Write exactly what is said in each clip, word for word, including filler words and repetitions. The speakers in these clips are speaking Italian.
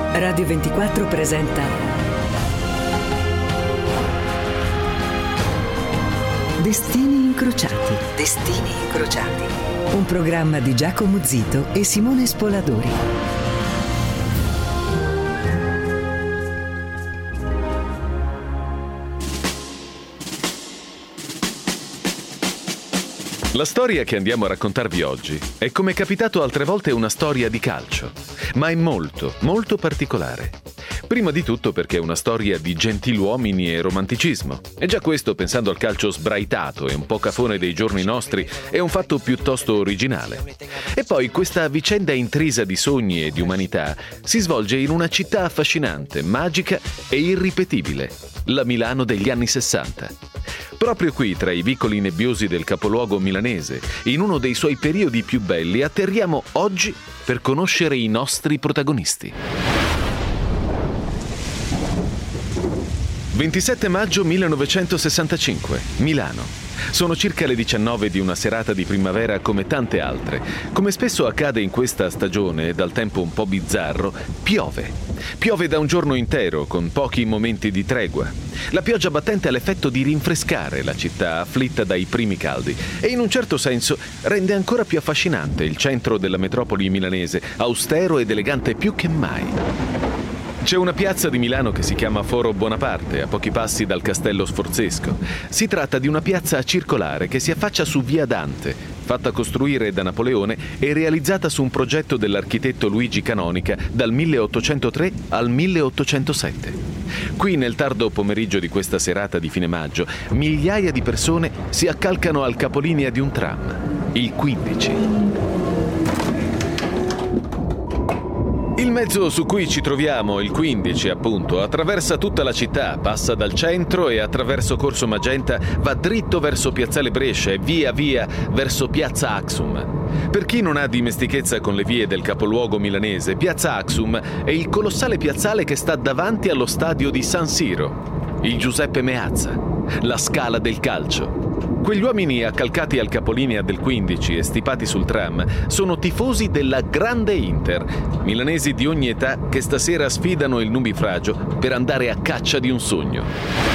Radio ventiquattro presenta Destini incrociati. Destini incrociati. Un programma di Giacomo Zito e Simone Spoladori. La storia che andiamo a raccontarvi oggi è, come è capitato altre volte, una storia di calcio, ma è molto, molto particolare. Prima di tutto perché è una storia di gentiluomini e romanticismo. E già questo, pensando al calcio sbraitato e un po' cafone dei giorni nostri, è un fatto piuttosto originale. E poi questa vicenda intrisa di sogni e di umanità si svolge in una città affascinante, magica e irripetibile, la Milano degli anni sessanta. Proprio qui, tra i vicoli nebbiosi del capoluogo milanese, in uno dei suoi periodi più belli, atterriamo oggi per conoscere i nostri protagonisti. ventisette maggio millenovecentosessantacinque, Milano. Sono circa le diciannove di una serata di primavera come tante altre. Come spesso accade in questa stagione, dal tempo un po' bizzarro, piove. Piove da un giorno intero, con pochi momenti di tregua. La pioggia battente ha l'effetto di rinfrescare la città afflitta dai primi caldi e in un certo senso rende ancora più affascinante il centro della metropoli milanese, austero ed elegante più che mai. C'è una piazza di Milano che si chiama Foro Bonaparte, a pochi passi dal Castello Sforzesco. Si tratta di una piazza circolare che si affaccia su Via Dante, fatta costruire da Napoleone e realizzata su un progetto dell'architetto Luigi Canonica dal milleottocentotre al milleottocentosette. Qui, nel tardo pomeriggio di questa serata di fine maggio, migliaia di persone si accalcano al capolinea di un tram, il quindici. Il mezzo su cui ci troviamo, il quindici appunto, attraversa tutta la città, passa dal centro e attraverso Corso Magenta va dritto verso Piazzale Brescia e via via verso Piazza Axum. Per chi non ha dimestichezza con le vie del capoluogo milanese, Piazza Axum è il colossale piazzale che sta davanti allo stadio di San Siro, il Giuseppe Meazza, la Scala del calcio. Quegli uomini accalcati al capolinea del quindici e stipati sul tram sono tifosi della grande Inter, milanesi di ogni età che stasera sfidano il nubifragio per andare a caccia di un sogno.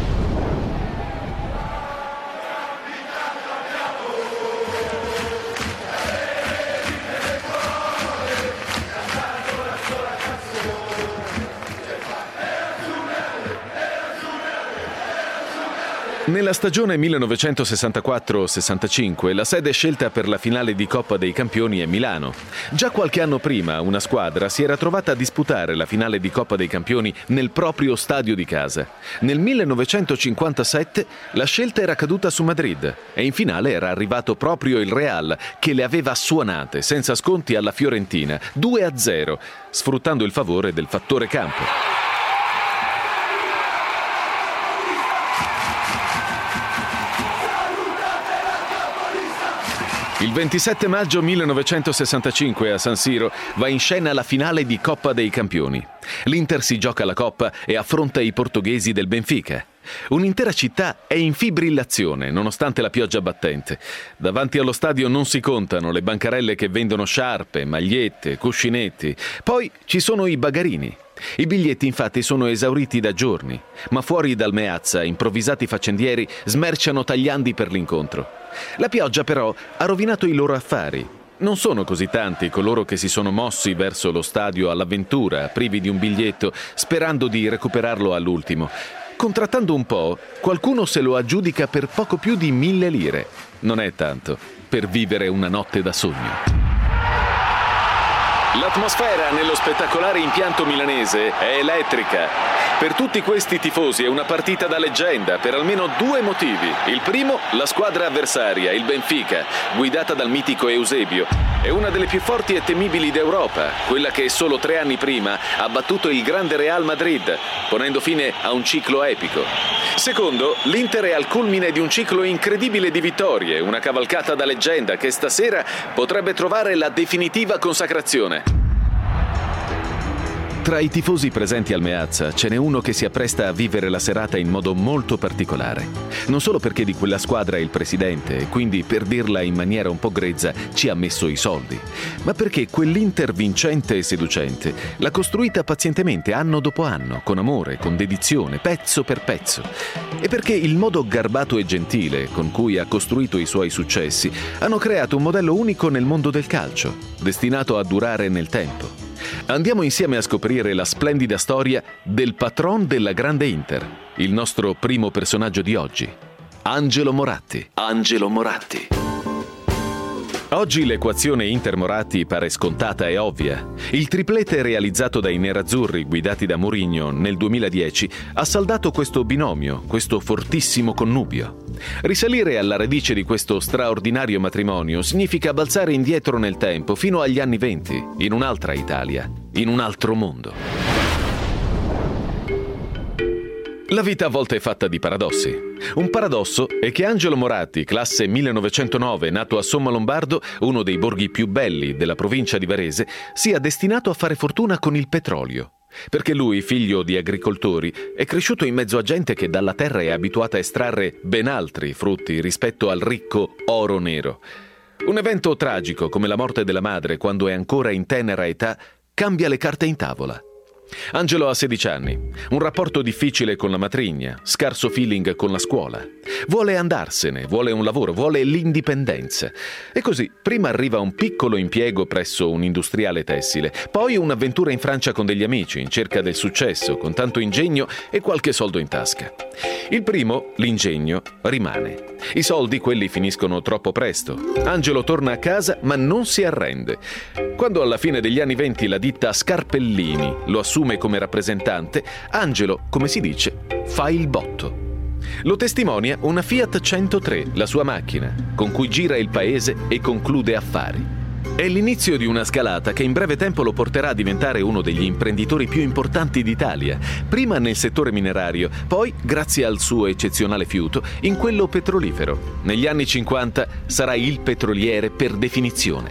Nella stagione millenovecentosessantaquattro sessantacinque la sede scelta per la finale di Coppa dei Campioni è Milano. Già qualche anno prima una squadra si era trovata a disputare la finale di Coppa dei Campioni nel proprio stadio di casa. Nel millenovecentocinquantasette la scelta era caduta su Madrid e in finale era arrivato proprio il Real, che le aveva suonate senza sconti alla Fiorentina due a zero, sfruttando il favore del fattore campo. Il ventisette maggio millenovecentosessantacinque a San Siro va in scena la finale di Coppa dei Campioni. L'Inter si gioca la Coppa e affronta i portoghesi del Benfica. Un'intera città è in fibrillazione nonostante la pioggia battente. Davanti allo stadio non si contano le bancarelle che vendono sciarpe, magliette, cuscinetti. Poi ci sono i bagarini. I biglietti infatti sono esauriti da giorni, ma fuori dal Meazza improvvisati faccendieri smerciano tagliandi per l'incontro. La pioggia però ha rovinato i loro affari. Non sono così tanti coloro che si sono mossi verso lo stadio all'avventura, privi di un biglietto, sperando di recuperarlo all'ultimo. Contrattando un po', qualcuno se lo aggiudica per poco più di mille lire. Non è tanto per vivere una notte da sogno. L'atmosfera nello spettacolare impianto milanese è elettrica. Per tutti questi tifosi è una partita da leggenda per almeno due motivi. Il primo, la squadra avversaria, il Benfica, guidata dal mitico Eusebio, è una delle più forti e temibili d'Europa, quella che solo tre anni prima ha battuto il grande Real Madrid, ponendo fine a un ciclo epico. Secondo, l'Inter è al culmine di un ciclo incredibile di vittorie, una cavalcata da leggenda che stasera potrebbe trovare la definitiva consacrazione. Tra i tifosi presenti al Meazza ce n'è uno che si appresta a vivere la serata in modo molto particolare. Non solo perché di quella squadra è il presidente e quindi, per dirla in maniera un po' grezza, ci ha messo i soldi, ma perché quell'Inter vincente e seducente l'ha costruita pazientemente anno dopo anno, con amore, con dedizione, pezzo per pezzo. E perché il modo garbato e gentile con cui ha costruito i suoi successi hanno creato un modello unico nel mondo del calcio, destinato a durare nel tempo. Andiamo insieme a scoprire la splendida storia del patron della grande Inter, il nostro primo personaggio di oggi, Angelo Moratti. Angelo Moratti. Oggi l'equazione Inter-Moratti pare scontata e ovvia. Il triplete realizzato dai nerazzurri guidati da Mourinho nel duemiladieci ha saldato questo binomio, questo fortissimo connubio. Risalire alla radice di questo straordinario matrimonio significa balzare indietro nel tempo fino agli anni venti, in un'altra Italia, in un altro mondo. La vita a volte è fatta di paradossi. Un paradosso è che Angelo Moratti, classe millenovecentonove, nato a Sommalombardo, uno dei borghi più belli della provincia di Varese, sia destinato a fare fortuna con il petrolio. Perché lui, figlio di agricoltori, è cresciuto in mezzo a gente che dalla terra è abituata a estrarre ben altri frutti rispetto al ricco oro nero. Un evento tragico come la morte della madre quando è ancora in tenera età cambia le carte in tavola. Angelo ha sedici anni, un rapporto difficile con la matrigna, scarso feeling con la scuola. Vuole andarsene, vuole un lavoro, vuole l'indipendenza. E così, prima arriva un piccolo impiego presso un industriale tessile, poi un'avventura in Francia con degli amici, in cerca del successo, con tanto ingegno e qualche soldo in tasca. Il primo, l'ingegno, rimane. I soldi, quelli finiscono troppo presto. Angelo torna a casa, ma non si arrende. Quando alla fine degli anni venti la ditta Scarpellini lo assume come rappresentante, Angelo, come si dice, fa il botto. Lo testimonia una Fiat centotré, la sua macchina, con cui gira il paese e conclude affari. È l'inizio di una scalata che in breve tempo lo porterà a diventare uno degli imprenditori più importanti d'Italia, prima nel settore minerario, poi, grazie al suo eccezionale fiuto, in quello petrolifero. Negli anni cinquanta sarà il petroliere per definizione.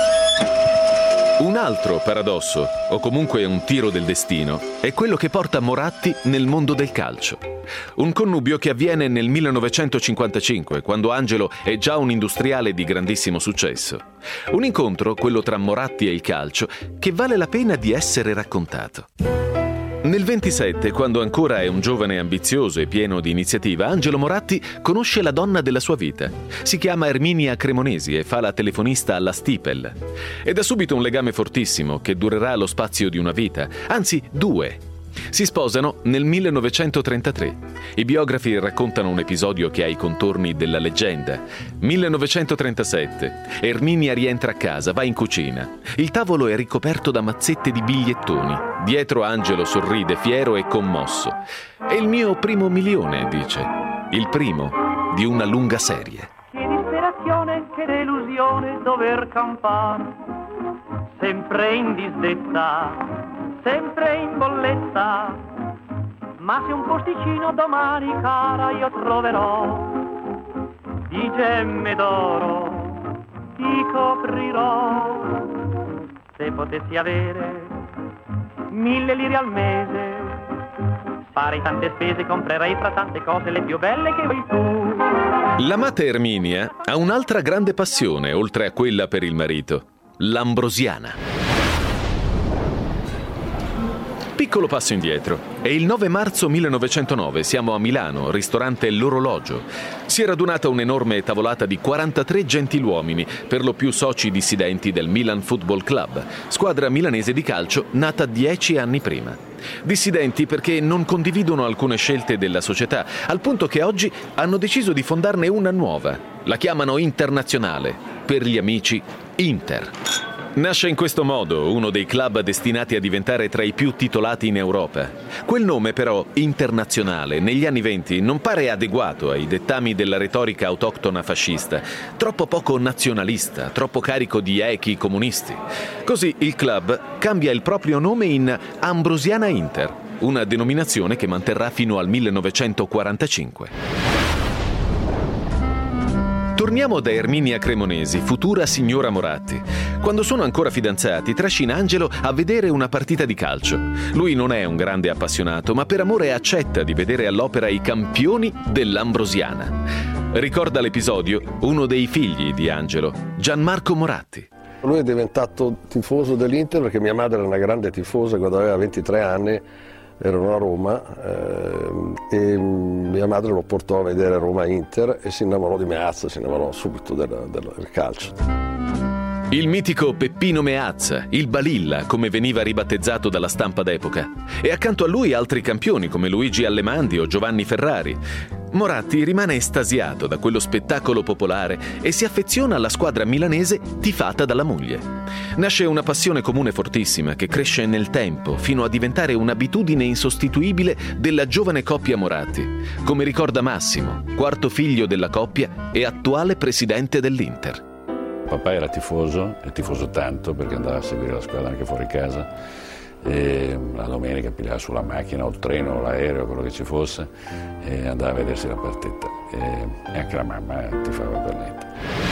Un altro paradosso, o comunque un tiro del destino, è quello che porta Moratti nel mondo del calcio. Un connubio che avviene nel millenovecentocinquantacinque, quando Angelo è già un industriale di grandissimo successo. Un incontro, quello tra Moratti e il calcio, che vale la pena di essere raccontato. Nel ventisette, quando ancora è un giovane ambizioso e pieno di iniziativa, Angelo Moratti conosce la donna della sua vita. Si chiama Erminia Cremonesi e fa la telefonista alla Stipel. È da subito un legame fortissimo che durerà lo spazio di una vita, anzi due. Si sposano nel millenovecentotrentatré. I biografi raccontano un episodio che ha i contorni della leggenda. millenovecentotrentasette. Erminia rientra a casa, va in cucina. Il tavolo è ricoperto da mazzette di bigliettoni. Dietro Angelo sorride, fiero e commosso. È il mio primo milione, dice. Il primo di una lunga serie. Che disperazione, che delusione dover campare, sempre in disdetta, sempre in bolletta, ma se un posticino domani, cara, io troverò, di gemme d'oro ti coprirò. Se potessi avere mille lire al mese, farei tante spese, comprerei fra tante cose le più belle che vuoi tu. L'amata Erminia ha un'altra grande passione, oltre a quella per il marito, l'ambrosiana. Piccolo passo indietro. È il nove marzo millenovecentonove, siamo a Milano, ristorante L'Orologio. Si è radunata un'enorme tavolata di quarantatré gentiluomini, per lo più soci dissidenti del Milan Football Club, squadra milanese di calcio nata dieci anni prima. Dissidenti perché non condividono alcune scelte della società, al punto che oggi hanno deciso di fondarne una nuova. La chiamano Internazionale, per gli amici Inter. Nasce in questo modo uno dei club destinati a diventare tra i più titolati in Europa. Quel nome però, Internazionale, negli anni venti non pare adeguato ai dettami della retorica autoctona fascista, troppo poco nazionalista, troppo carico di echi comunisti. Così il club cambia il proprio nome in Ambrosiana Inter, una denominazione che manterrà fino al millenovecentoquarantacinque. Torniamo da Erminia Cremonesi, futura signora Moratti. Quando sono ancora fidanzati, trascina Angelo a vedere una partita di calcio. Lui non è un grande appassionato, ma per amore accetta di vedere all'opera i campioni dell'Ambrosiana. Ricorda l'episodio uno dei figli di Angelo, Gianmarco Moratti. Lui è diventato tifoso dell'Inter perché mia madre era una grande tifosa quando aveva ventitré anni. Erano a Roma eh, e mia madre lo portò a vedere Roma-Inter e si innamorò di Meazza, si innamorò subito del, del, del calcio. Il mitico Peppino Meazza, il Balilla, come veniva ribattezzato dalla stampa d'epoca, e accanto a lui altri campioni come Luigi Allemandi o Giovanni Ferrari. Moratti rimane estasiato da quello spettacolo popolare e si affeziona alla squadra milanese tifata dalla moglie. Nasce una passione comune fortissima che cresce nel tempo fino a diventare un'abitudine insostituibile della giovane coppia Moratti, come ricorda Massimo, quarto figlio della coppia e attuale presidente dell'Inter. Papà era tifoso, e tifoso tanto perché andava a seguire la squadra anche fuori casa. E la domenica pigliava sulla macchina o il treno o l'aereo, quello che ci fosse, e andava a vedersi la partita. E, e anche la mamma tifava per l'Inter.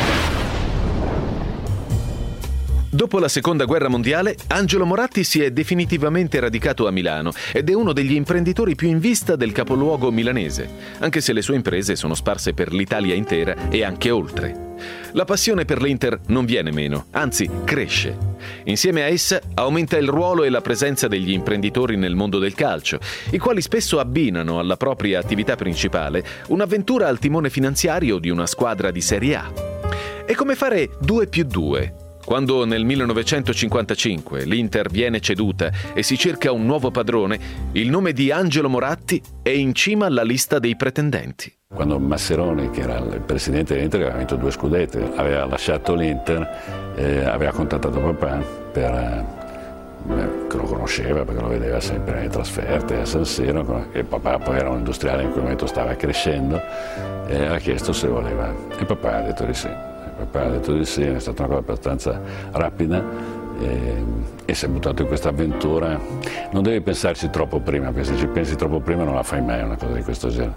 Dopo la Seconda Guerra Mondiale, Angelo Moratti si è definitivamente radicato a Milano ed è uno degli imprenditori più in vista del capoluogo milanese, anche se le sue imprese sono sparse per l'Italia intera e anche oltre. La passione per l'Inter non viene meno, anzi cresce. Insieme a essa aumenta il ruolo e la presenza degli imprenditori nel mondo del calcio, i quali spesso abbinano alla propria attività principale un'avventura al timone finanziario di una squadra di Serie A. È come fare due più due. Quando nel millenovecentocinquantacinque l'Inter viene ceduta e si cerca un nuovo padrone, il nome di Angelo Moratti è in cima alla lista dei pretendenti. Quando Masseroni, che era il presidente dell'Inter, aveva vinto due scudetti, aveva lasciato l'Inter, eh, aveva contattato papà per, eh, che lo conosceva perché lo vedeva sempre nelle trasferte a San Siro, e papà poi era un industriale in quel momento stava crescendo, e ha chiesto se voleva, e papà ha detto di sì. Papà ha detto di sì, è stata una cosa abbastanza rapida e, e si è buttato in questa avventura. Non devi pensarci troppo prima, perché se ci pensi troppo prima non la fai mai una cosa di questo genere.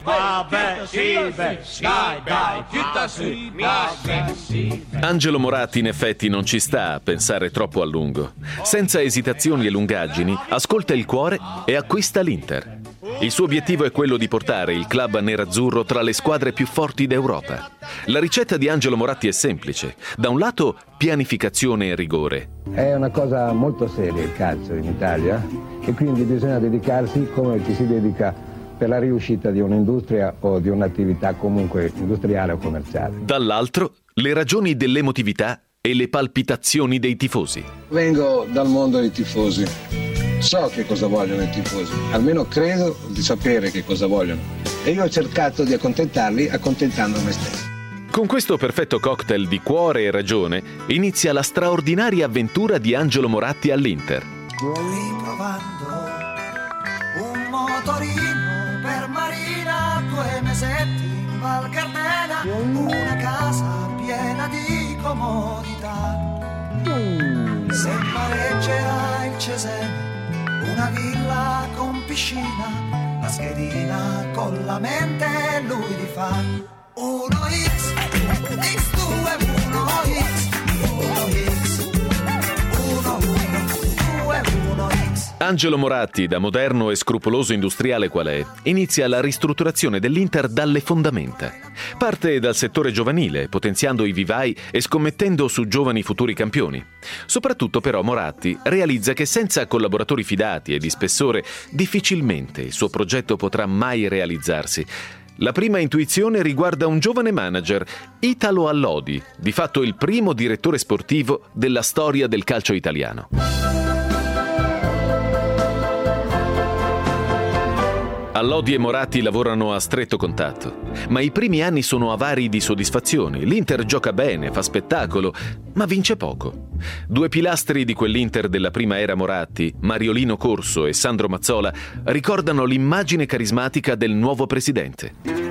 Angelo Moratti in effetti non ci sta a pensare troppo a lungo. Senza esitazioni e lungaggini, ascolta il cuore e acquista l'Inter. Il suo obiettivo è quello di portare il club nerazzurro tra le squadre più forti d'Europa. La ricetta di Angelo Moratti è semplice. Da un lato, pianificazione e rigore. È una cosa molto seria il calcio in Italia e quindi bisogna dedicarsi come ci si dedica per la riuscita di un'industria o di un'attività comunque industriale o commerciale. Dall'altro, le ragioni dell'emotività e le palpitazioni dei tifosi. Vengo dal mondo dei tifosi. So che cosa vogliono i tifosi, almeno credo di sapere che cosa vogliono. E io ho cercato di accontentarli accontentando me stesso. Con questo perfetto cocktail di cuore e ragione inizia la straordinaria avventura di Angelo Moratti all'Inter. Riprovando un motorino per Marina, due mesetti in Val Gardena, una casa piena di comodità. Se pareggerà il Cesena, una villa con piscina, la schedina con la mente lui li fa. Uno X, X due, uno X, uno X, uno uno, due uno X. Angelo Moratti, da moderno e scrupoloso industriale qual è, inizia la ristrutturazione dell'Inter dalle fondamenta. Parte dal settore giovanile, potenziando i vivai e scommettendo su giovani futuri campioni. Soprattutto però Moratti realizza che senza collaboratori fidati e di spessore difficilmente il suo progetto potrà mai realizzarsi. La prima intuizione riguarda un giovane manager, Italo Allodi, di fatto il primo direttore sportivo della storia del calcio italiano. Allodi e Moratti lavorano a stretto contatto, ma i primi anni sono avari di soddisfazioni. L'Inter gioca bene, fa spettacolo, ma vince poco. Due pilastri di quell'Inter della prima era Moratti, Mariolino Corso e Sandro Mazzola, ricordano l'immagine carismatica del nuovo presidente.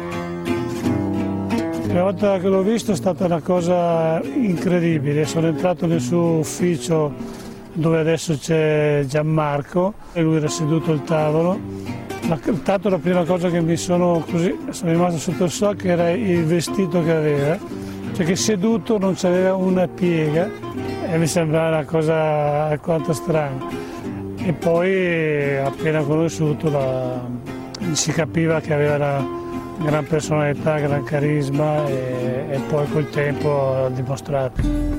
La volta che l'ho visto è stata una cosa incredibile. Sono entrato nel suo ufficio dove adesso c'è Gianmarco e lui era seduto al tavolo. La, tanto la prima cosa che mi sono così sono rimasto sotto il socco era il vestito che aveva, cioè che seduto non c'aveva una piega e mi sembrava una cosa alquanto strana. E poi appena conosciuto la, si capiva che aveva una gran personalità, gran carisma e, e poi col tempo l'ha dimostrato.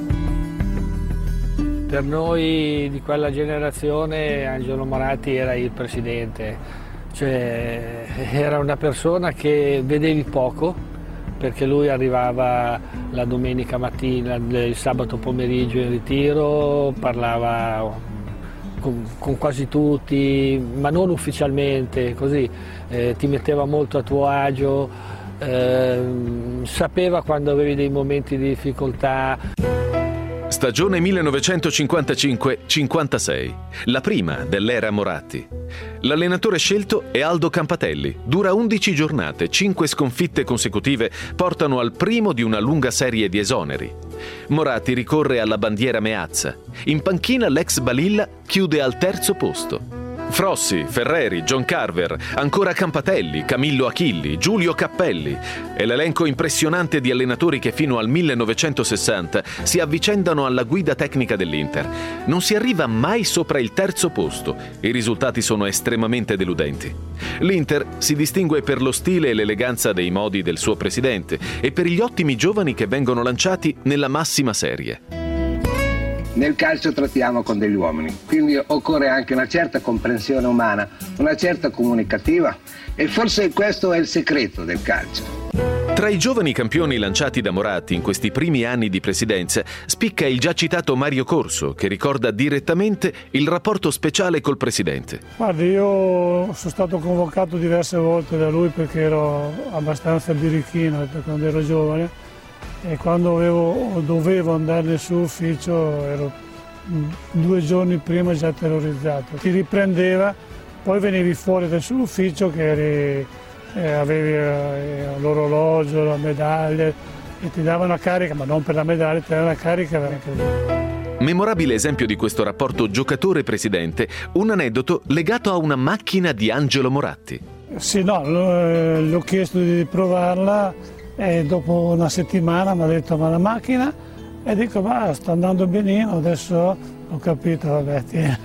Per noi di quella generazione Angelo Moratti era il presidente, cioè era una persona che vedevi poco perché lui arrivava la domenica mattina, il sabato pomeriggio in ritiro, parlava con, con quasi tutti, ma non ufficialmente, così eh, ti metteva molto a tuo agio, eh, sapeva quando avevi dei momenti di difficoltà. Stagione millenovecentocinquantacinque cinquantasei, la prima dell'era Moratti. L'allenatore scelto è Aldo Campatelli. Dura undici giornate, cinque sconfitte consecutive portano al primo di una lunga serie di esoneri. Moratti ricorre alla bandiera Meazza. In panchina l'ex Balilla chiude al terzo posto. Frossi, Ferreri, John Carver, ancora Campatelli, Camillo Achilli, Giulio Cappelli e l'elenco impressionante di allenatori che fino al millenovecentosessanta si avvicendano alla guida tecnica dell'Inter. Non si arriva mai sopra il terzo posto, i risultati sono estremamente deludenti. L'Inter si distingue per lo stile e l'eleganza dei modi del suo presidente e per gli ottimi giovani che vengono lanciati nella massima serie. Nel calcio trattiamo con degli uomini, quindi occorre anche una certa comprensione umana, una certa comunicativa e forse questo è il segreto del calcio. Tra i giovani campioni lanciati da Moratti in questi primi anni di presidenza spicca il già citato Mario Corso, che ricorda direttamente il rapporto speciale col presidente. Guarda, io sono stato convocato diverse volte da lui perché ero abbastanza birichino quando ero giovane. E quando avevo, dovevo andare nel suo ufficio ero due giorni prima già terrorizzato. Ti riprendeva, poi venivi fuori dal suo ufficio che eri, eh, avevi eh, l'orologio, la medaglia e ti davano una carica, ma non per la medaglia, ti davano una carica veramente. Memorabile esempio di questo rapporto giocatore-presidente, un aneddoto legato a una macchina di Angelo Moratti. Sì, no, l- l'ho chiesto di provarla. E dopo una settimana mi ha detto ma la macchina? E dico ma sta andando benino, adesso ho capito, vabbè.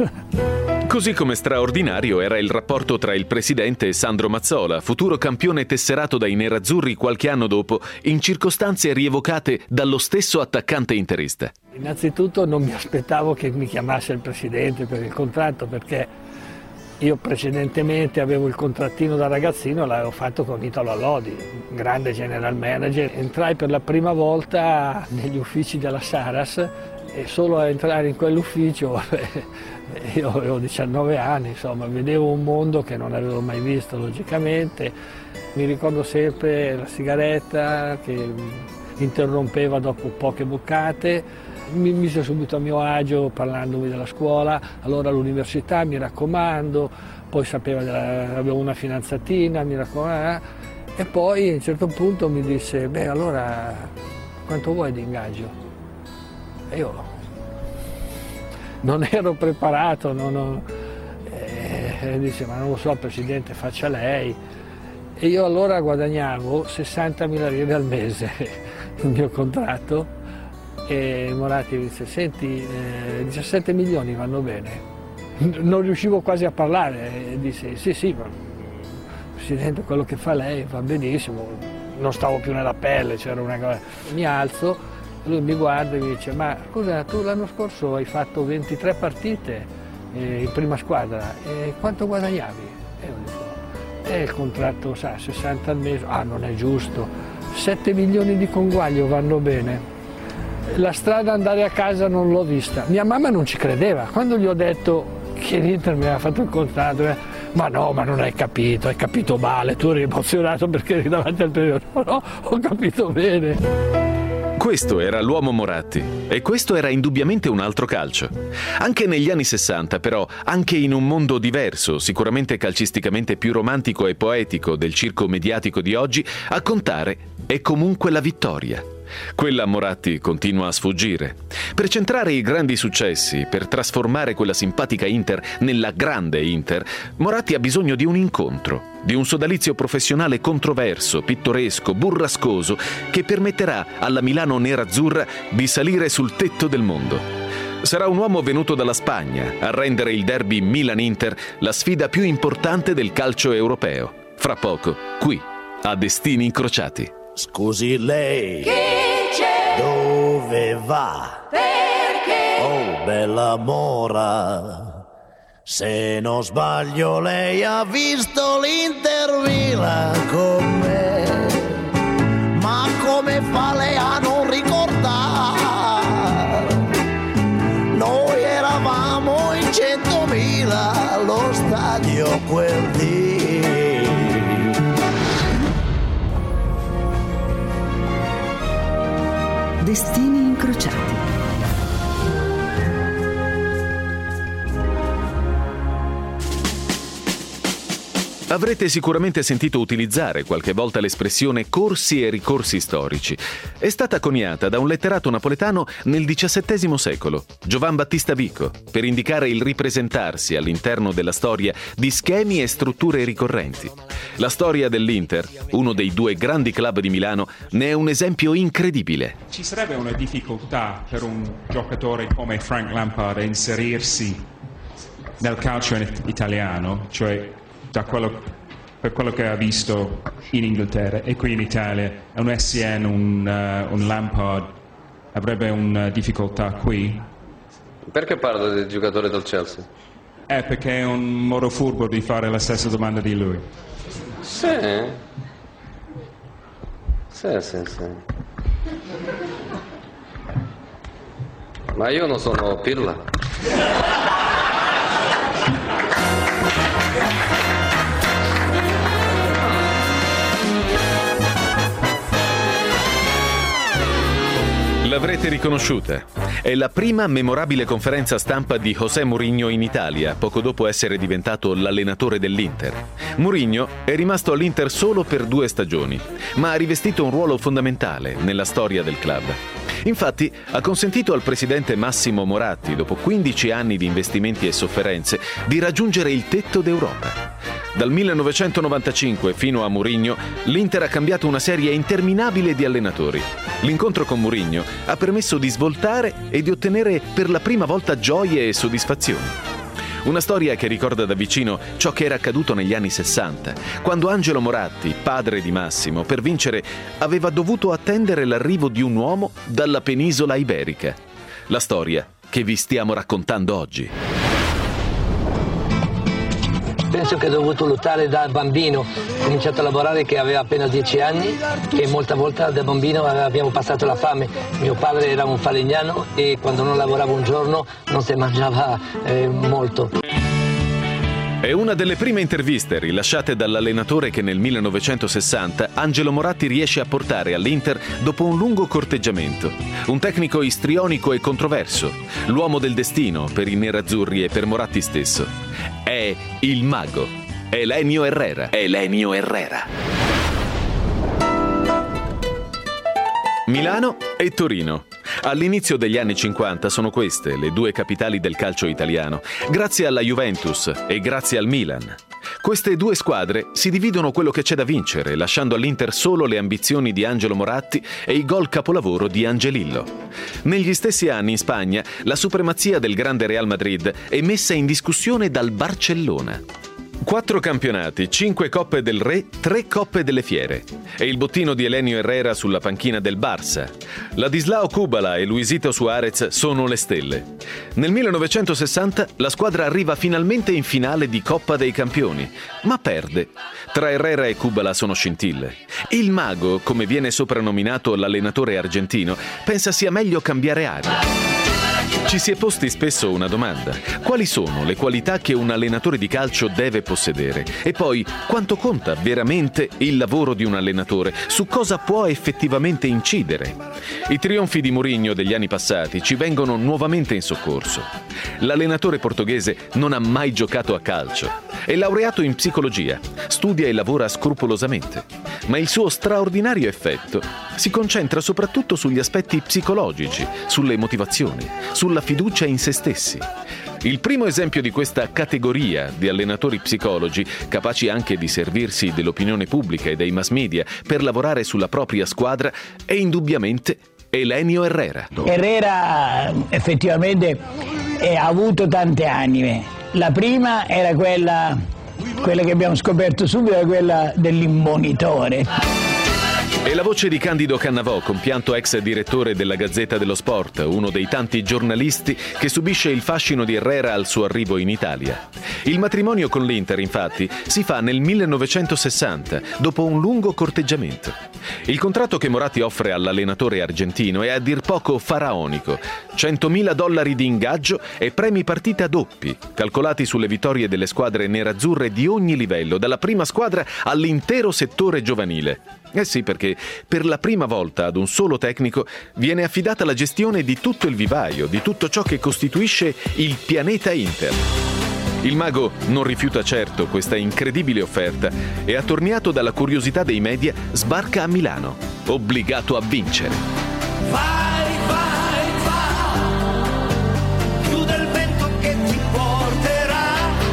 Così come straordinario era il rapporto tra il presidente e Sandro Mazzola, futuro campione tesserato dai nerazzurri qualche anno dopo, in circostanze rievocate dallo stesso attaccante interista. Innanzitutto non mi aspettavo che mi chiamasse il presidente per il contratto, perché io precedentemente avevo il contrattino da ragazzino, l'avevo fatto con Italo Allodi, grande general manager. Entrai per la prima volta negli uffici della Saras e solo a entrare in quell'ufficio, io avevo diciannove anni, insomma, vedevo un mondo che non avevo mai visto logicamente. Mi ricordo sempre la sigaretta che interrompeva dopo poche boccate. Mi mise subito a mio agio parlandomi della scuola, allora all'università mi raccomando, poi sapeva della, avevo una fidanzatina, mi raccomando, e poi a un certo punto mi disse, beh allora quanto vuoi di ingaggio? E io non ero preparato, non ho, e disse ma non lo so Presidente, faccia lei. E io allora guadagnavo sessantamila lire al mese, il mio contratto. E Moratti disse, senti, eh, diciassette milioni vanno bene. Non riuscivo quasi a parlare, e disse, sì, sì, ma Presidente, quello che fa lei va benissimo. Non stavo più nella pelle, c'era una cosa. Mi alzo, lui mi guarda e mi dice, ma scusa, tu l'anno scorso hai fatto ventitré partite eh, in prima squadra, e quanto guadagnavi? E io dico, e il contratto, sa, sessanta al mese, ah, non è giusto, sette milioni di conguaglio vanno bene. La strada andare a casa non l'ho vista. Mia mamma non ci credeva. Quando gli ho detto che l'Inter mi aveva fatto il contratto, eh, ma no, ma non hai capito, hai capito male, tu eri emozionato perché eri davanti al periodo. No, no, ho capito bene. Questo era l'uomo Moratti e questo era indubbiamente un altro calcio. Anche negli anni sessanta, però, anche in un mondo diverso, sicuramente calcisticamente più romantico e poetico del circo mediatico di oggi, a contare è comunque la vittoria. Quella a Moratti continua a sfuggire. Per centrare i grandi successi, per trasformare quella simpatica Inter nella grande Inter, Moratti ha bisogno di un incontro, di un sodalizio professionale controverso, pittoresco, burrascoso, che permetterà alla Milano nerazzurra di salire sul tetto del mondo. Sarà un uomo venuto dalla Spagna a rendere il derby Milan-Inter la sfida più importante del calcio europeo. Fra poco, qui, a Destini Incrociati. Scusi lei, Chi c'è? dove va? Perché? Oh bella mora, se non sbaglio lei ha visto l'Inter Milan con me, ma come fa lei a non ricordare? Noi eravamo in centomila allo stadio quel dì. Destini incrociati. Avrete sicuramente sentito utilizzare qualche volta l'espressione corsi e ricorsi storici. È stata coniata da un letterato napoletano nel diciassettesimo secolo, Giovan Battista Vico, per indicare il ripresentarsi all'interno della storia di schemi e strutture ricorrenti. La storia dell'Inter, uno dei due grandi club di Milano, ne è un esempio incredibile. Ci sarebbe una difficoltà per un giocatore come Frank Lampard a inserirsi nel calcio italiano, cioè da quello, per quello che ha visto in Inghilterra e qui in Italia, un S N, un, uh, un Lampard avrebbe una difficoltà qui? Perché parla del giocatore del Chelsea? Eh, perché è un modo furbo di fare la stessa domanda di lui. Sì. Sì, sì, sì. Ma io non sono Pirla. L'avrete riconosciuta. È la prima memorabile conferenza stampa di José Mourinho in Italia, poco dopo essere diventato l'allenatore dell'Inter. Mourinho è rimasto all'Inter solo per due stagioni, ma ha rivestito un ruolo fondamentale nella storia del club. Infatti, ha consentito al presidente Massimo Moratti, dopo quindici anni di investimenti e sofferenze, di raggiungere il tetto d'Europa. Dal millenovecentonovantacinque fino a Mourinho, l'Inter ha cambiato una serie interminabile di allenatori. L'incontro con Mourinho ha permesso di svoltare e di ottenere per la prima volta gioie e soddisfazioni. Una storia che ricorda da vicino ciò che era accaduto negli anni sessanta, quando Angelo Moratti, padre di Massimo, per vincere aveva dovuto attendere l'arrivo di un uomo dalla penisola iberica. La storia che vi stiamo raccontando oggi. Penso che ho dovuto lottare da bambino, ho cominciato a lavorare che aveva appena dieci anni, che molta volta da bambino abbiamo passato la fame. Mio padre era un falegnano e quando non lavorava un giorno non si mangiava eh, molto. È una delle prime interviste rilasciate dall'allenatore che nel millenovecentosessanta Angelo Moratti riesce a portare all'Inter dopo un lungo corteggiamento. Un tecnico istrionico e controverso, l'uomo del destino per i nerazzurri e per Moratti stesso. È il mago, Elenio Herrera. Elenio Herrera. Milano e Torino. All'inizio degli anni cinquanta sono queste le due capitali del calcio italiano, grazie alla Juventus e grazie al Milan. Queste due squadre si dividono quello che c'è da vincere, lasciando all'Inter solo le ambizioni di Angelo Moratti e i gol capolavoro di Angelillo. Negli stessi anni in Spagna la supremazia del grande Real Madrid è messa in discussione dal Barcellona. Quattro campionati, cinque Coppe del Re, tre Coppe delle Fiere. E il bottino di Elenio Herrera sulla panchina del Barça. Ladislao Kubala e Luisito Suarez sono le stelle. Nel millenovecentosessanta la squadra arriva finalmente in finale di Coppa dei Campioni, ma perde. Tra Herrera e Kubala sono scintille. Il mago, come viene soprannominato l'allenatore argentino, pensa sia meglio cambiare aria. Ci si è posti spesso una domanda: quali sono le qualità che un allenatore di calcio deve possedere? E poi, quanto conta veramente il lavoro di un allenatore? Su cosa può effettivamente incidere? I trionfi di Mourinho degli anni passati ci vengono nuovamente in soccorso. L'allenatore portoghese non ha mai giocato a calcio. È laureato in psicologia, studia e lavora scrupolosamente. ma il suo straordinario effetto si concentra soprattutto sugli aspetti psicologici, sulle motivazioni, sulla fiducia in se stessi. Il primo esempio di questa categoria di allenatori psicologi, capaci anche di servirsi dell'opinione pubblica e dei mass media per lavorare sulla propria squadra, è indubbiamente Helenio Herrera. Herrera effettivamente eh, ha avuto tante anime. La prima era quella, quella che abbiamo scoperto subito, era quella dell'imbonitore. È la voce di Candido Cannavò, compianto ex direttore della Gazzetta dello Sport, uno dei tanti giornalisti che subisce il fascino di Herrera al suo arrivo in Italia. Il matrimonio con l'Inter, infatti, si fa nel millenovecentosessanta, dopo un lungo corteggiamento. Il contratto che Moratti offre all'allenatore argentino è a dir poco faraonico. centomila dollari di ingaggio e premi partita doppi, calcolati sulle vittorie delle squadre nerazzurre di ogni livello, dalla prima squadra all'intero settore giovanile. Eh sì, perché per la prima volta ad un solo tecnico viene affidata la gestione di tutto il vivaio, di tutto ciò che costituisce il pianeta Inter. Il mago non rifiuta certo questa incredibile offerta e, attorniato dalla curiosità dei media, sbarca a Milano, obbligato a vincere. Vai, vai, vai, chiude il vento che ti porterà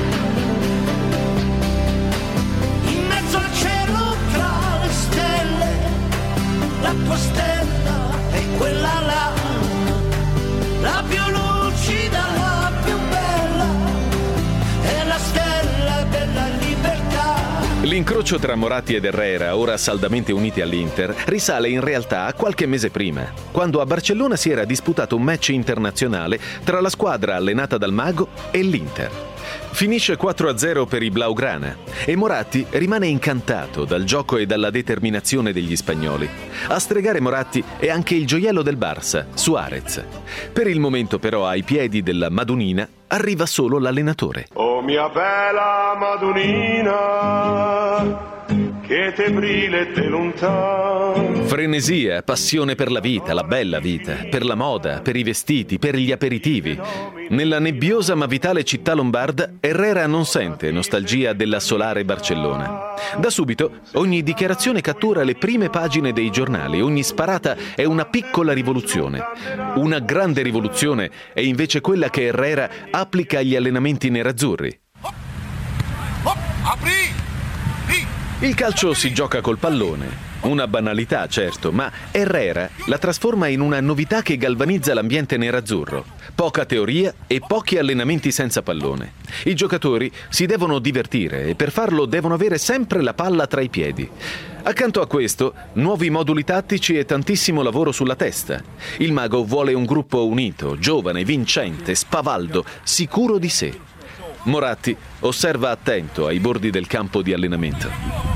in mezzo al cielo tra le stelle, la tua stella è quella là, la più lucida, la più bella, è la stella della libertà. L'incrocio tra Moratti ed Herrera, ora saldamente uniti all'Inter, risale in realtà a qualche mese prima, quando a Barcellona si era disputato un match internazionale tra la squadra allenata dal mago e l'Inter. Finisce quattro a zero per i Blaugrana e Moratti rimane incantato dal gioco e dalla determinazione degli spagnoli. A stregare Moratti è anche il gioiello del Barça, Suarez. Per il momento però ai piedi della Madonnina arriva solo l'allenatore. Oh mia bella Madonnina, che te brille te lontano. Frenesia, passione per la vita, la bella vita, per la moda, per i vestiti, per gli aperitivi. Nella nebbiosa ma vitale città lombarda, Herrera non sente nostalgia della solare Barcellona. Da subito, ogni dichiarazione cattura le prime pagine dei giornali, ogni sparata è una piccola rivoluzione. Una grande rivoluzione è invece quella che Herrera applica agli allenamenti nerazzurri. Il calcio si gioca col pallone. Una banalità, certo, ma Herrera la trasforma in una novità che galvanizza l'ambiente nerazzurro. Poca teoria e pochi allenamenti senza pallone. I giocatori si devono divertire e per farlo devono avere sempre la palla tra i piedi. Accanto a questo, nuovi moduli tattici e tantissimo lavoro sulla testa. Il mago vuole un gruppo unito, giovane, vincente, spavaldo, sicuro di sé. Moratti osserva attento ai bordi del campo di allenamento.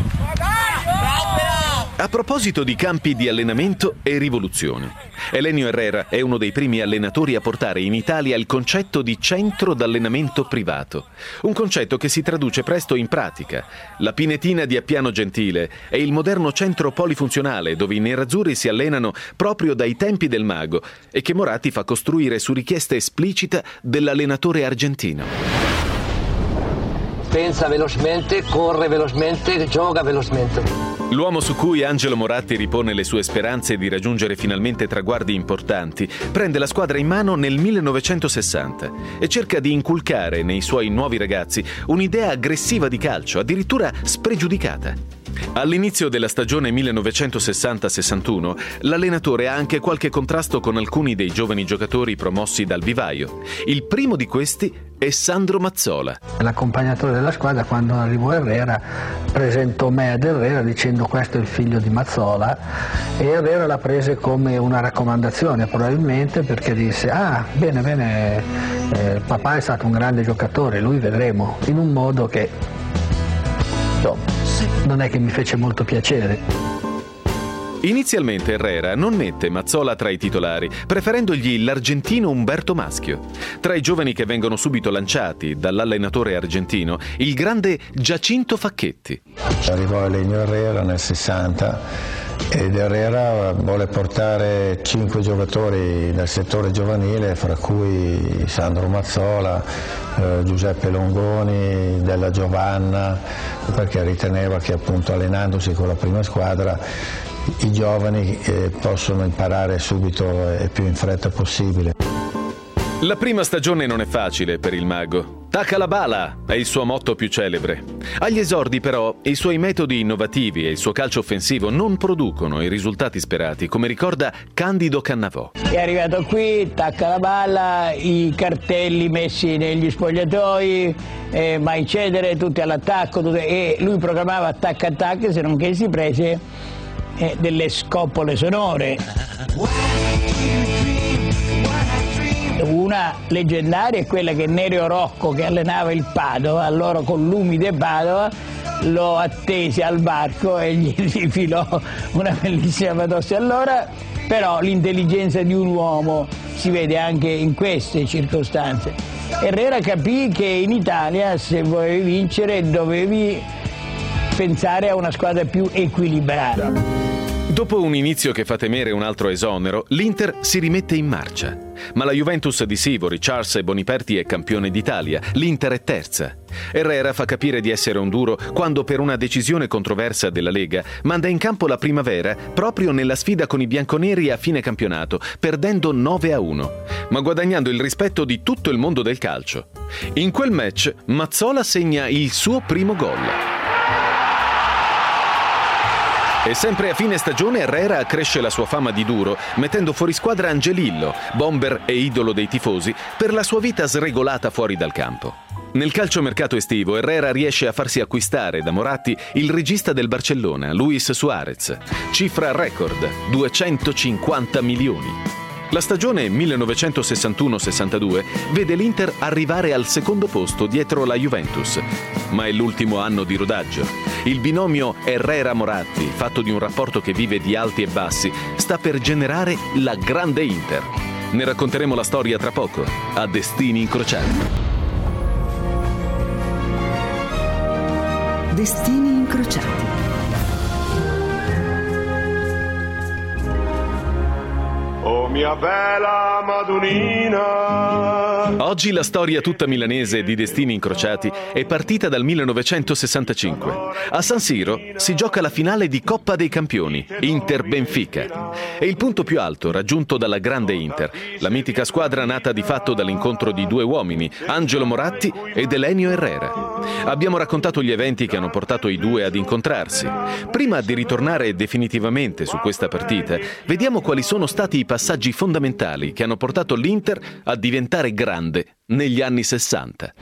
A proposito di campi di allenamento e rivoluzione, Helenio Herrera è uno dei primi allenatori a portare in Italia il concetto di centro d'allenamento privato. Un concetto che si traduce presto in pratica. La Pinetina di Appiano Gentile è il moderno centro polifunzionale dove i nerazzurri si allenano proprio dai tempi del mago e che Moratti fa costruire su richiesta esplicita dell'allenatore argentino. Pensa velocemente, corre velocemente, gioca velocemente. L'uomo su cui Angelo Moratti ripone le sue speranze di raggiungere finalmente traguardi importanti prende la squadra in mano nel millenovecentosessanta e cerca di inculcare nei suoi nuovi ragazzi un'idea aggressiva di calcio, addirittura spregiudicata. All'inizio della stagione millenovecentosessanta sessantuno, l'allenatore ha anche qualche contrasto con alcuni dei giovani giocatori promossi dal vivaio. Il primo di questi è Sandro Mazzola. L'accompagnatore della squadra, quando arrivò Herrera, presentò me ad Herrera dicendo: questo è il figlio di Mazzola, e Herrera la prese come una raccomandazione, probabilmente perché disse: ah, bene, bene, eh, papà è stato un grande giocatore, lui vedremo, in un modo che insomma, non è che mi fece molto piacere. Inizialmente Herrera non mette Mazzola tra i titolari, preferendogli l'argentino Umberto Maschio. Tra i giovani che vengono subito lanciati dall'allenatore argentino, il grande Giacinto Facchetti. Arrivò Helenio Herrera nel sessanta ed Herrera vuole portare cinque giocatori nel settore giovanile, fra cui Sandro Mazzola, eh, Giuseppe Longoni, Della Giovanna, perché riteneva che appunto allenandosi con la prima squadra i giovani eh, possono imparare subito e più in fretta possibile. La prima stagione non è facile per il mago. Tacca la bala è il suo motto più celebre. Agli esordi però i suoi metodi innovativi e il suo calcio offensivo non producono i risultati sperati, come ricorda Candido Cannavò. È arrivato qui, tacca la balla, i cartelli messi negli spogliatoi, eh, mai cedere, tutti all'attacco, tutti, e lui programmava attacca-attacca, se non che si prese eh, delle scoppole sonore. Una leggendaria è quella che Nerio Rocco, che allenava il Padova, allora con l'Umide Padova, lo attese al varco e gli rifilò una bellissima padossa. Allora però l'intelligenza di un uomo si vede anche in queste circostanze. Herrera capì che in Italia, se volevi vincere, dovevi pensare a una squadra più equilibrata. Dopo un inizio che fa temere un altro esonero, l'Inter si rimette in marcia. Ma la Juventus di Sivori, Charles e Boniperti è campione d'Italia, l'Inter è terza. Herrera fa capire di essere un duro quando, per una decisione controversa della Lega, manda in campo la Primavera proprio nella sfida con i bianconeri a fine campionato, perdendo nove a uno, ma guadagnando il rispetto di tutto il mondo del calcio. In quel match Mazzola segna il suo primo gol. E sempre a fine stagione Herrera accresce la sua fama di duro, mettendo fuori squadra Angelillo, bomber e idolo dei tifosi, per la sua vita sregolata fuori dal campo. Nel calciomercato estivo Herrera riesce a farsi acquistare da Moratti il regista del Barcellona, Luis Suarez. Cifra record, duecentocinquanta milioni. La stagione millenovecentosessantuno sessantadue vede l'Inter arrivare al secondo posto dietro la Juventus, ma è l'ultimo anno di rodaggio. Il binomio Herrera-Moratti, fatto di un rapporto che vive di alti e bassi, sta per generare la grande Inter. Ne racconteremo la storia tra poco, a Destini Incrociati. Destini Incrociati. Oh mia bella Madonnina. Oggi la storia tutta milanese di Destini Incrociati è partita dal millenovecentosessantacinque. A San Siro si gioca la finale di Coppa dei Campioni, Inter-Benfica. È il punto più alto raggiunto dalla grande Inter, la mitica squadra nata di fatto dall'incontro di due uomini, Angelo Moratti ed Elenio Herrera. Abbiamo raccontato gli eventi che hanno portato i due ad incontrarsi. Prima di ritornare definitivamente su questa partita, vediamo quali sono stati i passaggi fondamentali che hanno portato l'Inter a diventare grande negli anni sessanta.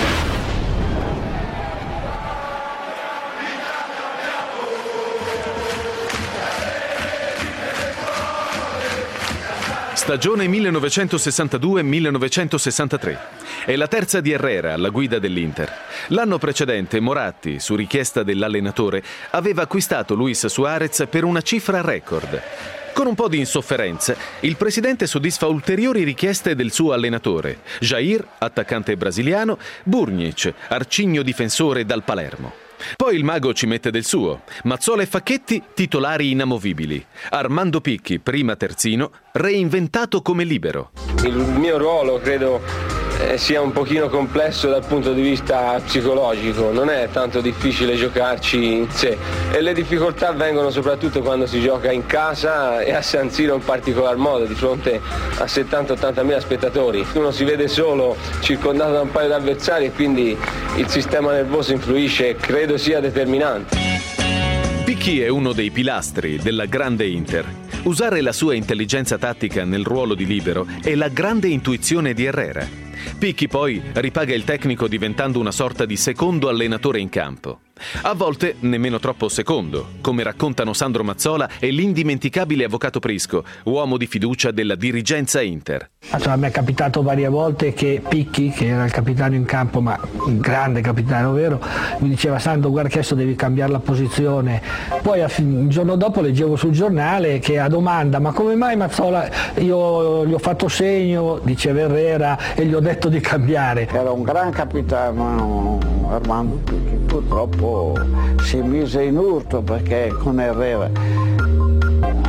Stagione millenovecentosessantadue millenovecentosessantatré. È la terza di Herrera alla guida dell'Inter. L'anno precedente Moratti, su richiesta dell'allenatore, aveva acquistato Luis Suarez per una cifra record. Con un po' di insofferenza, il presidente soddisfa ulteriori richieste del suo allenatore, Jair, attaccante brasiliano, Burnic, arcigno difensore dal Palermo. Poi il mago ci mette del suo. Mazzola e Facchetti, titolari inamovibili. Armando Picchi, prima terzino, reinventato come libero. Il mio ruolo credo sia un pochino complesso dal punto di vista psicologico, non è tanto difficile giocarci in sé e le difficoltà vengono soprattutto quando si gioca in casa e a San Siro in particolar modo, di fronte a settanta ottanta mila spettatori. Uno si vede solo circondato da un paio di avversari e quindi il sistema nervoso influisce e credo sia determinante. Picchi è uno dei pilastri della grande Inter. Usare la sua intelligenza tattica nel ruolo di libero è la grande intuizione di Herrera. Picchi poi ripaga il tecnico diventando una sorta di secondo allenatore in campo. A volte nemmeno troppo secondo, come raccontano Sandro Mazzola e l'indimenticabile avvocato Prisco, uomo di fiducia della dirigenza Inter. A me è capitato varie volte che Picchi, che era il capitano in campo, ma un grande capitano vero, mi diceva: Sandro, guarda che adesso devi cambiare la posizione. Poi il giorno dopo leggevo sul giornale che a domanda: ma come mai Mazzola, io gli ho fatto segno, diceva Herrera, e gli ho detto di cambiare. Era un gran capitano Armando Picchi, purtroppo si mise in urto perché con Herrera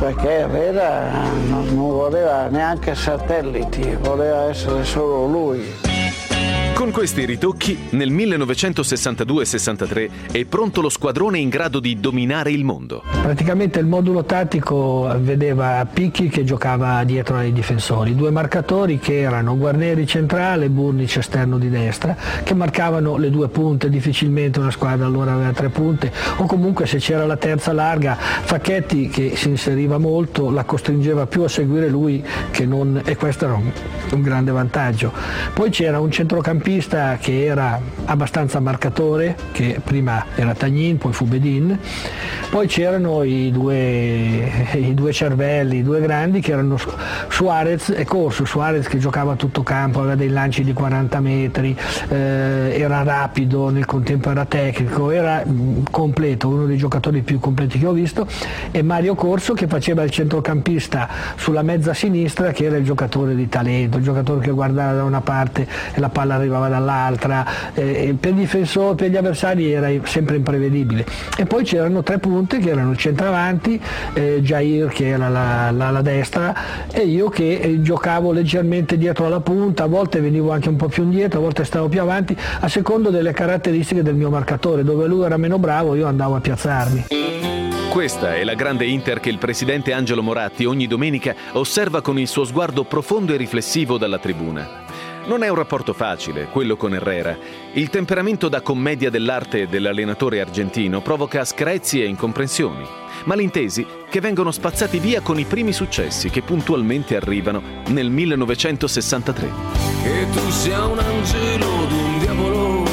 perché Herrera non, non voleva neanche satelliti, voleva essere solo lui. Con questi ritocchi, nel millenovecentosessantadue sessantatré è pronto lo squadrone in grado di dominare il mondo. Praticamente il modulo tattico vedeva Picchi che giocava dietro ai difensori, due marcatori che erano Guarneri centrale e Burnic esterno di destra, che marcavano le due punte. Difficilmente una squadra allora aveva tre punte, o comunque se c'era la terza larga, Facchetti, che si inseriva molto, la costringeva più a seguire lui che non, e questo era un, un grande vantaggio. Poi c'era un centrocampista che era abbastanza marcatore, che prima era Tagnin, poi fu Bedin. Poi c'erano i due, i due cervelli, i due grandi, che erano Suarez e Corso. Suarez che giocava a tutto campo, aveva dei lanci di quaranta metri, eh, era rapido, nel contempo era tecnico, era completo, uno dei giocatori più completi che ho visto, e Mario Corso che faceva il centrocampista sulla mezza sinistra, che era il giocatore di talento, il giocatore che guardava da una parte e la palla arrivava dall'altra, eh, per i difensori, per gli avversari era sempre imprevedibile. E poi c'erano tre punte che erano il centravanti, eh, Jair che era la, la, la destra, e io che eh, giocavo leggermente dietro alla punta, a volte venivo anche un po' più indietro, a volte stavo più avanti, a secondo delle caratteristiche del mio marcatore. Dove lui era meno bravo io andavo a piazzarmi. Questa è la grande Inter che il presidente Angelo Moratti ogni domenica osserva con il suo sguardo profondo e riflessivo dalla tribuna. Non è un rapporto facile, quello con Herrera. Il temperamento da commedia dell'arte dell'allenatore argentino provoca screzi e incomprensioni, malintesi che vengono spazzati via con i primi successi che puntualmente arrivano nel millenovecentosessantatré. Che tu sia un angelo di un diavolo,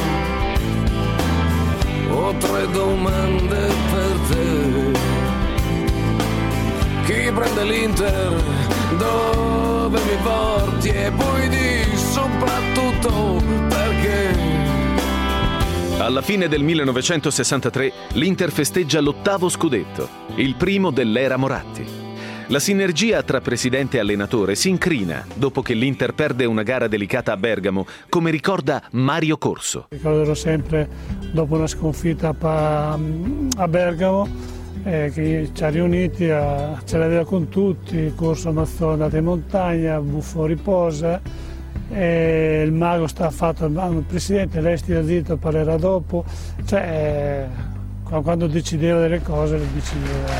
ho tre domande per te. Chi prende l'Inter, dove mi porti, e poi di soprattutto perché. Alla fine del millenovecentosessantatré l'Inter festeggia l'ottavo scudetto, il primo dell'era Moratti. La sinergia tra presidente e allenatore si incrina dopo che l'Inter perde una gara delicata a Bergamo, come ricorda Mario Corso. Ricorderò sempre dopo una sconfitta a Bergamo, Eh, che ci ha riuniti, a, ce l'aveva con tutti, Corso Mazzola andata in montagna, Buffo riposa, e il mago sta fatto, il presidente lei stia zitto, parlerà dopo, cioè eh, quando decideva delle cose le decideva.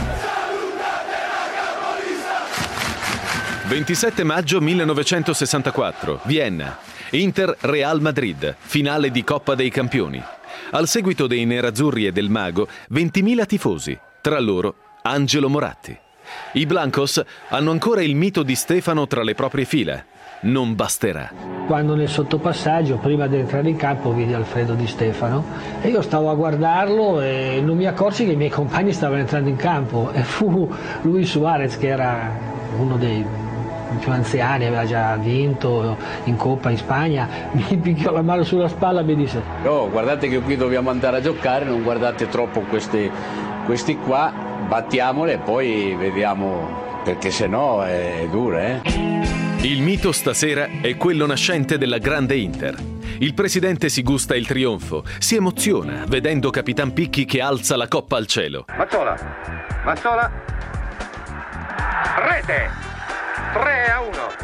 ventisette maggio millenovecentosessantaquattro, Vienna, Inter-Real Madrid, finale di Coppa dei Campioni. Al seguito dei nerazzurri e del mago, ventimila tifosi. Tra loro Angelo Moratti. I Blancos hanno ancora il mito di Stefano tra le proprie fila. Non basterà. Quando nel sottopassaggio, prima di entrare in campo, vidi Alfredo Di Stefano e io stavo a guardarlo e non mi accorsi che i miei compagni stavano entrando in campo, e fu Luis Suarez, che era uno dei più anziani, aveva già vinto in Coppa in Spagna, mi picchiò la mano sulla spalla e mi disse: no, guardate che qui dobbiamo andare a giocare, non guardate troppo questi, questi qua, battiamole e poi vediamo, perché sennò è, è dura, eh? Il mito stasera è quello nascente della grande Inter. Il presidente si gusta il trionfo, si emoziona vedendo Capitan Picchi che alza la coppa al cielo. Mazzola, Mazzola, rete! tre a uno.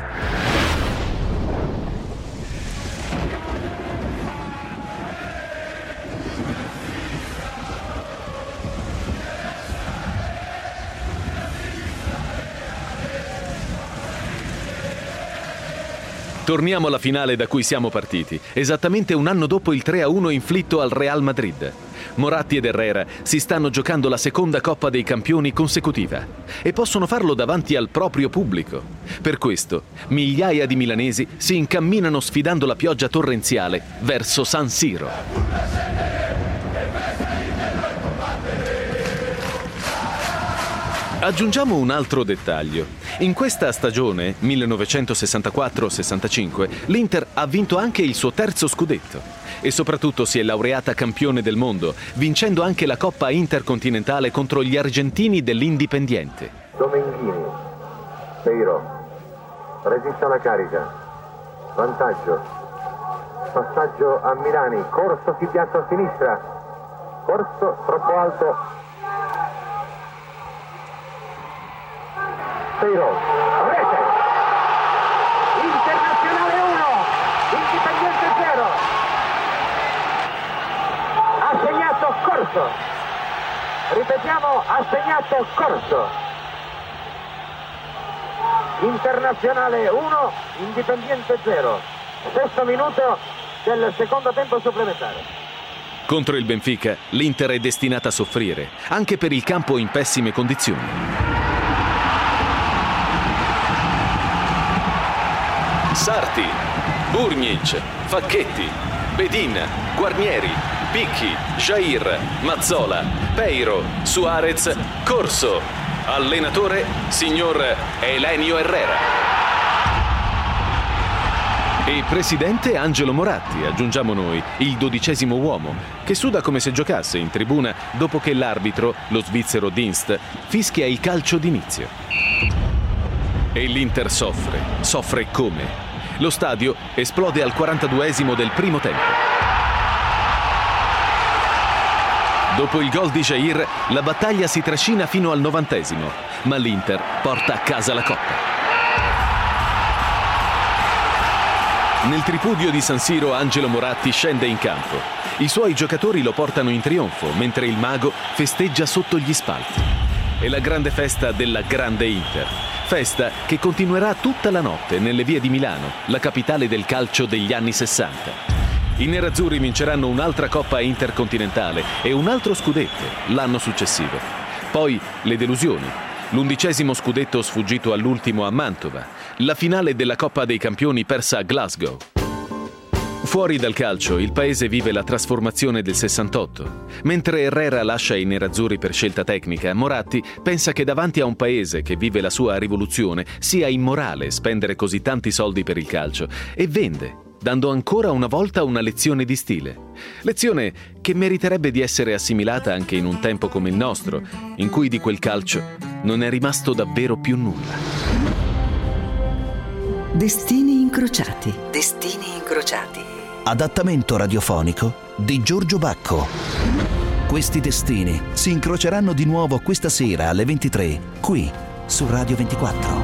Torniamo alla finale da cui siamo partiti, esattamente un anno dopo il tre a uno inflitto al Real Madrid. Moratti ed Herrera si stanno giocando la seconda Coppa dei Campioni consecutiva e possono farlo davanti al proprio pubblico. Per questo, migliaia di milanesi si incamminano sfidando la pioggia torrenziale verso San Siro. Aggiungiamo un altro dettaglio. In questa stagione, millenovecentosessantaquattro sessantacinque, l'Inter ha vinto anche il suo terzo scudetto e soprattutto si è laureata campione del mondo, vincendo anche la Coppa Intercontinentale contro gli argentini dell'Indipendiente. Domenghini, Peiro, resiste alla carica, vantaggio, passaggio a Milani, Corso si piazza a sinistra, Corso troppo alto. Peiro, rete. Internazionale uno, Independiente zero. Ha segnato Corso. Ripetiamo, ha segnato Corso. Internazionale uno, Independiente zero. Sesto minuto del secondo tempo supplementare. Contro il Benfica, l'Inter è destinata a soffrire, anche per il campo in pessime condizioni. Sarti, Burnic, Facchetti, Bedin, Guarnieri, Picchi, Jair, Mazzola, Peiro, Suarez, Corso. Allenatore, signor Elenio Herrera. E presidente Angelo Moratti, aggiungiamo noi, il dodicesimo uomo, che suda come se giocasse in tribuna dopo che l'arbitro, lo svizzero Dienst, fischia il calcio d'inizio. E l'Inter soffre, soffre come? Lo stadio esplode al quarantaduesimo del primo tempo. Dopo il gol di Jair, la battaglia si trascina fino al novantesimo, ma l'Inter porta a casa la coppa. Nel tripudio di San Siro Angelo Moratti scende in campo. I suoi giocatori lo portano in trionfo, mentre il mago festeggia sotto gli spalti. È la grande festa della grande Inter. Festa che continuerà tutta la notte nelle vie di Milano, la capitale del calcio degli anni sessanta. I nerazzurri vinceranno un'altra Coppa Intercontinentale e un altro scudetto l'anno successivo. Poi le delusioni. L'undicesimo scudetto sfuggito all'ultimo a Mantova, la finale della Coppa dei Campioni persa a Glasgow. Fuori dal calcio, il paese vive la trasformazione del sessantotto. Mentre Herrera lascia i nerazzurri per scelta tecnica, Moratti pensa che davanti a un paese che vive la sua rivoluzione sia immorale spendere così tanti soldi per il calcio e vende, dando ancora una volta una lezione di stile. Lezione che meriterebbe di essere assimilata anche in un tempo come il nostro, in cui di quel calcio non è rimasto davvero più nulla. Destini incrociati. Destini incrociati. Adattamento radiofonico di Giorgio Bacco. Questi destini si incroceranno di nuovo questa sera alle ventitré, qui su Radio ventiquattro.